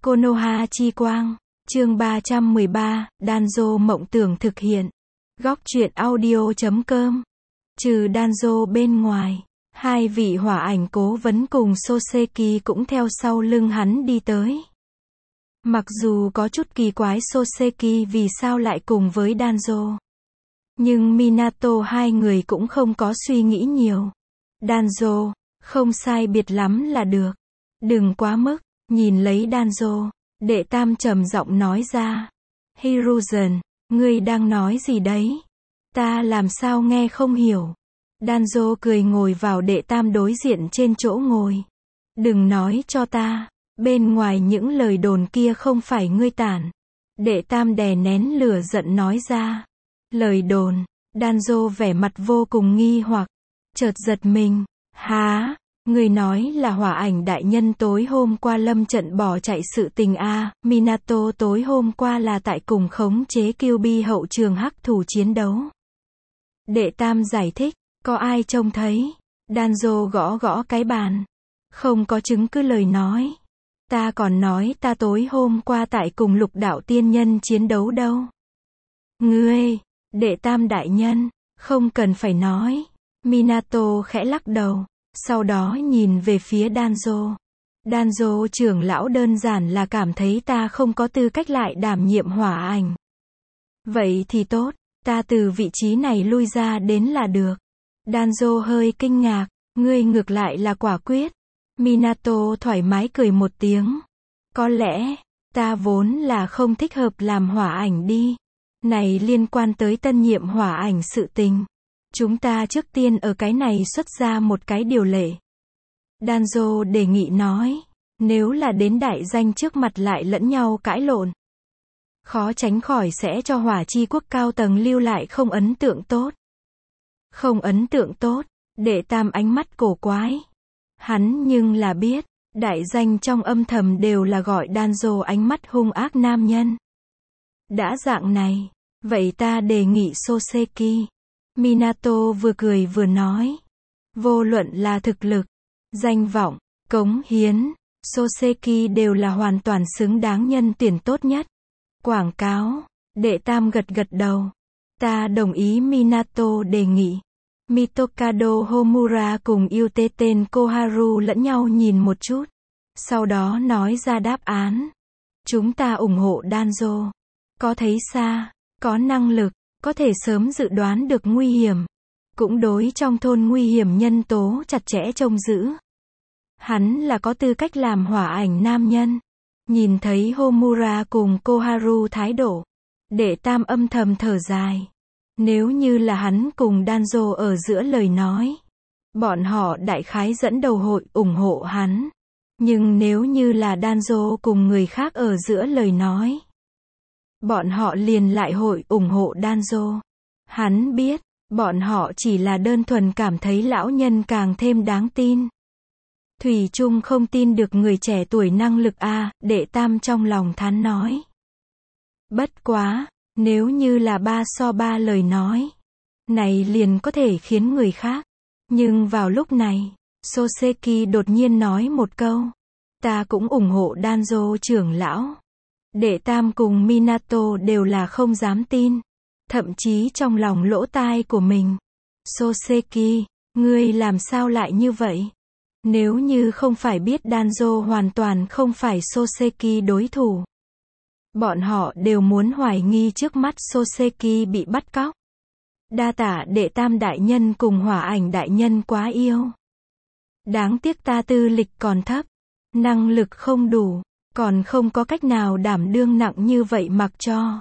Konoha chi quang, chương 313, Danzo mộng tưởng thực hiện. Góc truyện audio.com. Trừ Danzo bên ngoài, hai vị hỏa ảnh cố vấn cùng Soseki cũng theo sau lưng hắn đi tới. Mặc dù có chút kỳ quái Soseki vì sao lại cùng với Danzo, nhưng Minato hai người cũng không có suy nghĩ nhiều. Danzo, không sai biệt lắm là được. Đừng quá mức. Nhìn lấy Danzo, đệ tam trầm giọng nói ra. Hiruzen, ngươi đang nói gì đấy? Ta làm sao nghe không hiểu. Danzo cười ngồi vào đệ tam đối diện trên chỗ ngồi. Đừng nói cho ta, bên ngoài những lời đồn kia không phải ngươi tản. Đệ tam đè nén lửa giận nói ra. Lời đồn. Danzo vẻ mặt vô cùng nghi hoặc, chợt giật mình. Há? Người nói là hỏa ảnh đại nhân tối hôm qua lâm trận bỏ chạy sự tình a. Minato tối hôm qua là tại cùng khống chế Kyuubi hậu trường hắc thủ chiến đấu. Đệ tam giải thích, có ai trông thấy? Danzo gõ gõ cái bàn. Không có chứng cứ lời nói. Ta còn nói ta tối hôm qua tại cùng lục đạo tiên nhân chiến đấu đâu. Ngươi, đệ tam đại nhân, không cần phải nói. Minato khẽ lắc đầu. Sau đó nhìn về phía Danzo. Danzo trưởng lão đơn giản là cảm thấy ta không có tư cách lại đảm nhiệm hỏa ảnh. Vậy thì tốt, ta từ vị trí này lui ra đến là được. Danzo hơi kinh ngạc, ngươi ngược lại là quả quyết. Minato thoải mái cười một tiếng. Có lẽ, ta vốn là không thích hợp làm hỏa ảnh đi. Này liên quan tới tân nhiệm hỏa ảnh sự tình. Chúng ta trước tiên ở cái này xuất ra một cái điều lệ. Danzo đề nghị nói, nếu là đến đại danh trước mặt lại lẫn nhau cãi lộn, khó tránh khỏi sẽ cho hỏa chi quốc cao tầng lưu lại không ấn tượng tốt. Không ấn tượng tốt, đệ tam ánh mắt cổ quái. Hắn nhưng là biết, đại danh trong âm thầm đều là gọi Danzo ánh mắt hung ác nam nhân. Đã dạng này, vậy ta đề nghị Soseki. Minato vừa cười vừa nói. Vô luận là thực lực, danh vọng, cống hiến, Soseki đều là hoàn toàn xứng đáng nhân tuyển tốt nhất. Quảng cáo, đệ tam gật gật đầu. Ta đồng ý Minato đề nghị. Mitokado Homura cùng Uten Koharu lẫn nhau nhìn một chút. Sau đó nói ra đáp án. Chúng ta ủng hộ Danzo. Có thấy xa, có năng lực. Có thể sớm dự đoán được nguy hiểm. Cũng đối trong thôn nguy hiểm nhân tố chặt chẽ trông giữ. Hắn là có tư cách làm hỏa ảnh nam nhân. Nhìn thấy Homura cùng Koharu thái độ. Đệ tam âm thầm thở dài. Nếu như là hắn cùng Danzo ở giữa lời nói. Bọn họ đại khái dẫn đầu hội ủng hộ hắn. Nhưng nếu như là Danzo cùng người khác ở giữa lời nói. Bọn họ liền lại hội ủng hộ Danzo. Hắn biết, bọn họ chỉ là đơn thuần cảm thấy lão nhân càng thêm đáng tin. Thủy chung không tin được người trẻ tuổi năng lực a. Đệ tam trong lòng thán nói. Bất quá, nếu như là 3-3 lời nói. Này liền có thể khiến người khác. Nhưng vào lúc này, Soseki đột nhiên nói một câu. Ta cũng ủng hộ Danzo trưởng lão. Đệ tam cùng Minato đều là không dám tin. Thậm chí trong lòng lỗ tai của mình. Soseki, ngươi làm sao lại như vậy? Nếu như không phải biết Danzo hoàn toàn không phải Soseki đối thủ. Bọn họ đều muốn hoài nghi trước mắt Soseki bị bắt cóc. Đa tạ đệ tam đại nhân cùng hỏa ảnh đại nhân quá yêu. Đáng tiếc ta tư lịch còn thấp. Năng lực không đủ. Còn không có cách nào đảm đương nặng như vậy mặc cho.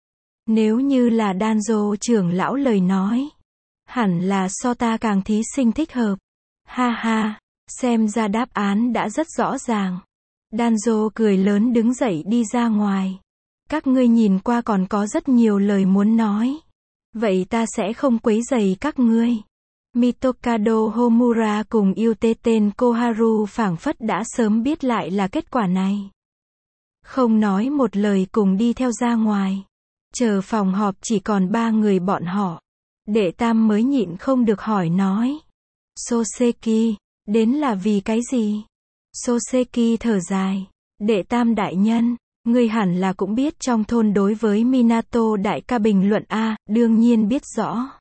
Nếu như là Danzo trưởng lão lời nói. Hẳn là so ta càng thí sinh thích hợp. Ha ha, xem ra đáp án đã rất rõ ràng. Danzo cười lớn đứng dậy đi ra ngoài. Các ngươi nhìn qua còn có rất nhiều lời muốn nói. Vậy ta sẽ không quấy rầy các ngươi. Mitokado Homura cùng Uten Koharu phảng phất đã sớm biết lại là kết quả này. Không nói một lời cùng đi theo ra ngoài. Chờ phòng họp chỉ còn 3 người bọn họ. Đệ tam mới nhịn không được hỏi nói. Soseki, đến là vì cái gì? Soseki thở dài. Đệ Tam đại nhân, ngươi hẳn là cũng biết trong thôn đối với Minato đại ca bình luận a, đương nhiên biết rõ.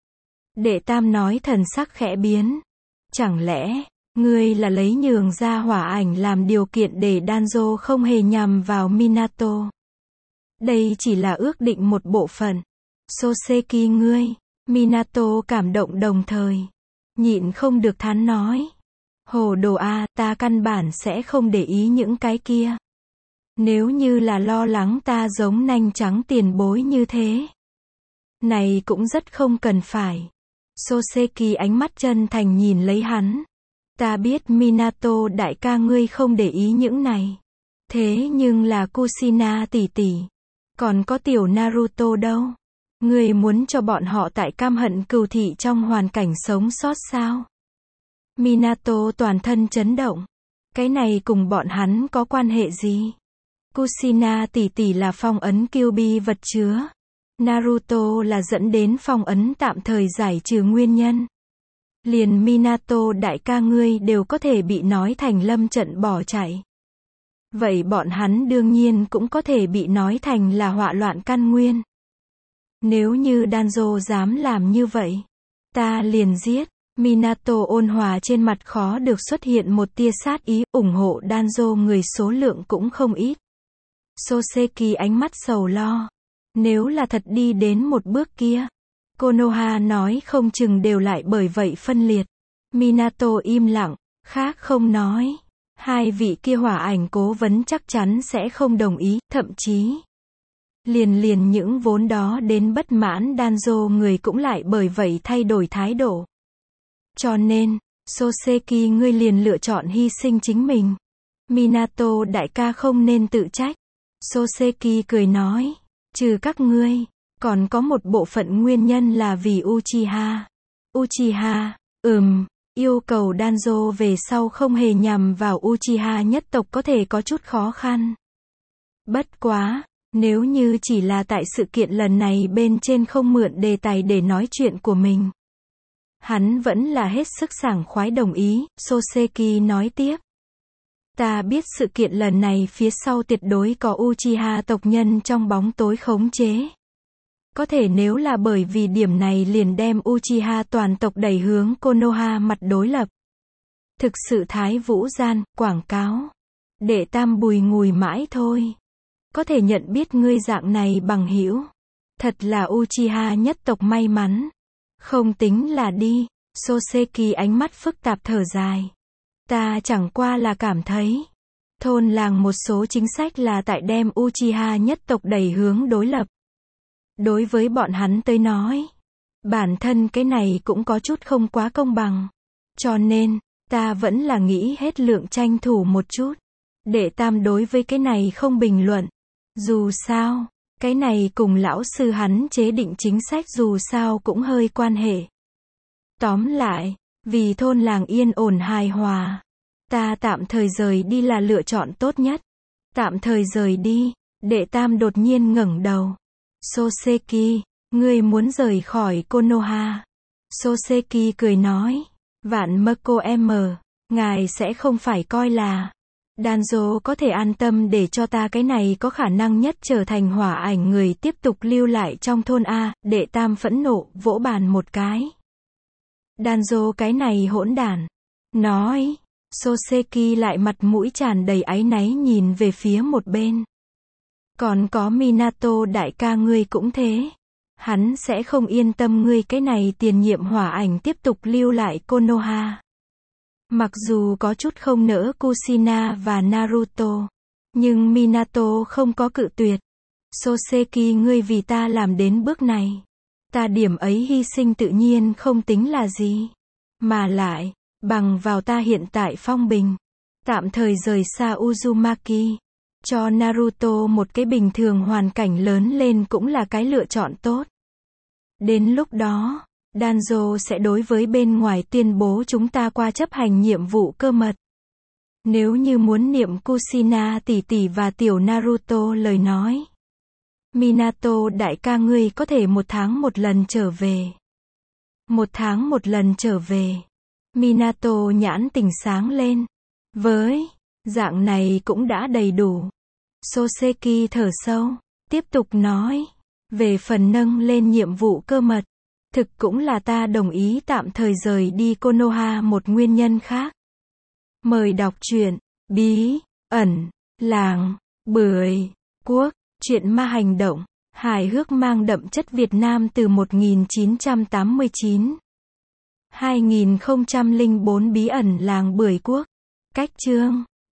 Đệ Tam nói thần sắc khẽ biến. Chẳng lẽ, ngươi là lấy nhường ra hỏa ảnh làm điều kiện để Danzo không hề nhằm vào Minato? Đây chỉ là ước định một bộ phận. Soseki ngươi, Minato cảm động đồng thời. Nhịn không được thán nói. Hồ đồ a, ta căn bản sẽ không để ý những cái kia. Nếu như là lo lắng ta giống nanh trắng tiền bối như thế. Này cũng rất không cần phải. Soseki ánh mắt chân thành nhìn lấy hắn. Ta biết Minato đại ca ngươi không để ý những này. Thế nhưng là Kushina tỷ tỷ. Còn có tiểu Naruto đâu? Ngươi muốn cho bọn họ tại cam hận cừu thị trong hoàn cảnh sống sót sao? Minato toàn thân chấn động. Cái này cùng bọn hắn có quan hệ gì? Kushina tỷ tỷ là phong ấn Kyuubi vật chứa. Naruto là dẫn đến phong ấn tạm thời giải trừ nguyên nhân. Liền Minato đại ca ngươi đều có thể bị nói thành lâm trận bỏ chạy. Vậy bọn hắn đương nhiên cũng có thể bị nói thành là họa loạn căn nguyên. Nếu như Danzo dám làm như vậy, ta liền giết. Minato ôn hòa trên mặt khó được xuất hiện một tia sát ý, ủng hộ Danzo người số lượng cũng không ít. Soseki ánh mắt sầu lo. Nếu là thật đi đến một bước kia, Konoha nói không chừng đều lại bởi vậy phân liệt. Minato im lặng, khác không nói. Hai vị kia hỏa ảnh cố vấn chắc chắn sẽ không đồng ý, thậm chí liền những vốn đó đến bất mãn Danzo người cũng lại bởi vậy thay đổi thái độ. Cho nên, Soseki ngươi liền lựa chọn hy sinh chính mình. Minato đại ca không nên tự trách. Soseki cười nói, trừ các ngươi, còn có một bộ phận nguyên nhân là vì Uchiha. Uchiha, yêu cầu Danzo về sau không hề nhằm vào Uchiha nhất tộc có thể có chút khó khăn. Bất quá, nếu như chỉ là tại sự kiện lần này bên trên không mượn đề tài để nói chuyện của mình. Hắn vẫn là hết sức sảng khoái đồng ý, Soseki nói tiếp. Ta biết sự kiện lần này phía sau tuyệt đối có Uchiha tộc nhân trong bóng tối khống chế. Có thể nếu là bởi vì điểm này liền đem Uchiha toàn tộc đẩy hướng Konoha mặt đối lập. Thực sự thái vũ gian, quảng cáo. Đệ Tam bùi ngùi mãi thôi. Có thể nhận biết ngươi dạng này bằng hữu. Thật là Uchiha nhất tộc may mắn. Không tính là đi. Soseki ánh mắt phức tạp thở dài. Ta chẳng qua là cảm thấy. Thôn làng một số chính sách là tại đem Uchiha nhất tộc đẩy hướng đối lập. Đối với bọn hắn tới nói. Bản thân cái này cũng có chút không quá công bằng. Cho nên, ta vẫn là nghĩ hết lượng tranh thủ một chút. Đệ Tam đối với cái này không bình luận. Dù sao, cái này cùng lão sư hắn chế định chính sách dù sao cũng hơi quan hệ. Tóm lại, vì thôn làng yên ổn hài hòa, ta tạm thời rời đi là lựa chọn tốt nhất. Tạm thời rời đi, Đệ Tam đột nhiên ngẩng đầu. Soseki, ngươi muốn rời khỏi Konoha. Soseki cười nói, vạn Mako ngài sẽ không phải coi là Danzo có thể an tâm để cho ta cái này có khả năng nhất trở thành hỏa ảnh người tiếp tục lưu lại trong thôn A. Đệ Tam phẫn nộ, vỗ bàn một cái. Danzo cái này hỗn đản. Nói. Soseki lại mặt mũi tràn đầy áy náy nhìn về phía một bên. Còn có Minato đại ca ngươi cũng thế. Hắn sẽ không yên tâm ngươi cái này tiền nhiệm hỏa ảnh tiếp tục lưu lại Konoha. Mặc dù có chút không nỡ Kushina và Naruto, nhưng Minato không có cự tuyệt. Soseki ngươi vì ta làm đến bước này. Ta điểm ấy hy sinh tự nhiên không tính là gì. Mà lại, bằng vào ta hiện tại phong bình, tạm thời rời xa Uzumaki, cho Naruto một cái bình thường hoàn cảnh lớn lên cũng là cái lựa chọn tốt. Đến lúc đó, Danzo sẽ đối với bên ngoài tuyên bố chúng ta qua chấp hành nhiệm vụ cơ mật. Nếu như muốn niệm Kushina tỷ tỷ và tiểu Naruto lời nói. Minato đại ca ngươi có thể 1 tháng 1 lần trở về. 1 tháng 1 lần trở về. Minato nhãn tỉnh sáng lên. Với Dạng này cũng đã đầy đủ. Soseki thở sâu, tiếp tục nói. Về phần nâng lên nhiệm vụ cơ mật, thực cũng là ta đồng ý tạm thời rời đi Konoha một nguyên nhân khác. Mời đọc truyện Bí ẩn làng Bưởi Quốc, truyện ma hành động, hài hước mang đậm chất Việt Nam từ 1989. 2004 Bí ẩn làng Bưởi Quốc. Cách chương